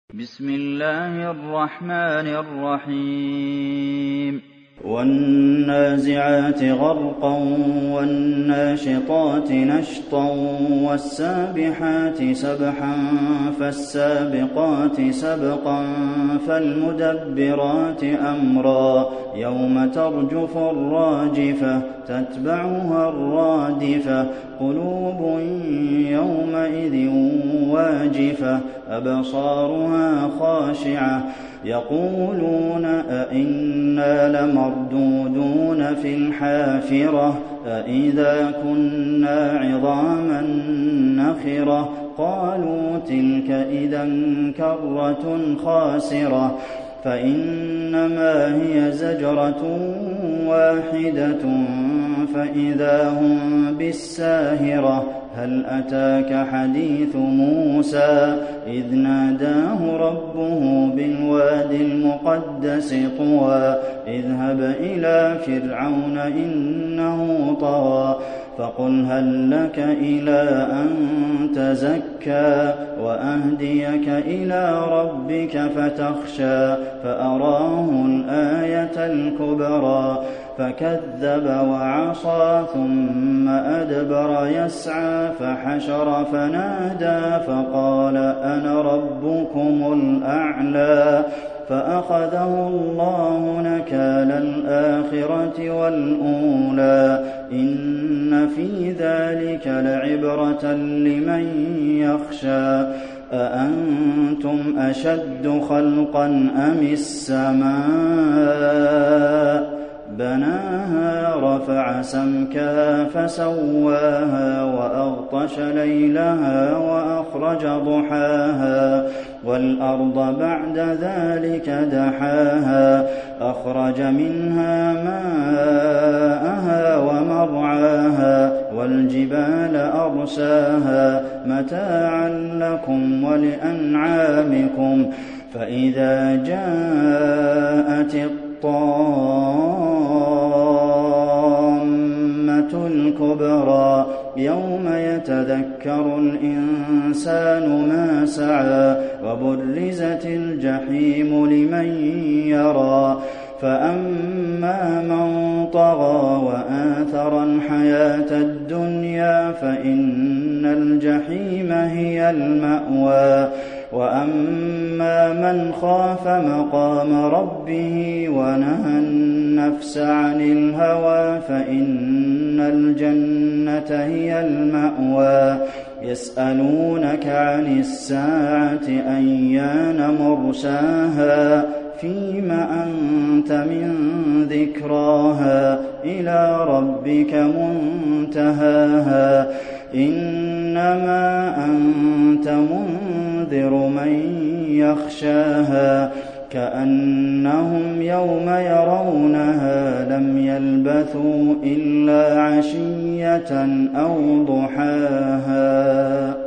بسم الله الرحمن الرحيم والنازعات غرقا والناشطات نشطا والسابحات سبحا فالسابقات سبقا فالمدبرات أمرا يوم ترجف الراجفة تتبعها الرادفة قلوب يومئذ واجفة أبصارها خاشعة يقولون أئنا لمردودون في الحافرة أئذا كنا عظاما نخرة قالوا تلك إذا كرة خاسرة فإنما هي زجرة واحدة فإذا هم بالساهرة هل أتاك حديث موسى إذ ناداه ربه بالواد المقدس طوى اذهب إلى فرعون إنه طغى فقل هل لك إلى أن تزكى وأهديك إلى ربك فتخشى فأراه الآية الكبرى فكذب وعصى ثم أدبر يسعى فحشر فنادى فقال أنا ربكم الأعلى فأخذه الله نكال الآخرة والأولى إن في ذلك لعبرة لمن يخشى أأنتم أشد خلقا أم السماء بناها رفع سمكها فسواها وأغطش ليلها وأخرج ضحاها والأرض بعد ذلك دحاها أخرج منها ماءها ومرعاها والجبال أرساها متاعا لكم ولأنعامكم فإذا جاءت الطامة الكبرى يوم يتذكر الإنسان ما سعى وبرزت الجحيم لمن يرى فأما من طغى وآثر الحياة الدنيا فإن الجحيم هي المأوى وأما من خاف مقام ربه ونهى النفس عن الهوى فإن الجنة هي المأوى يسألونك عن الساعة أيان مرساها فيم أنت من ذكراها إلى ربك منتهاها إنما أنت منذر من يخشاها كأنهم يوم يرونها لم يلبثوا إلا عشية أو ضحاها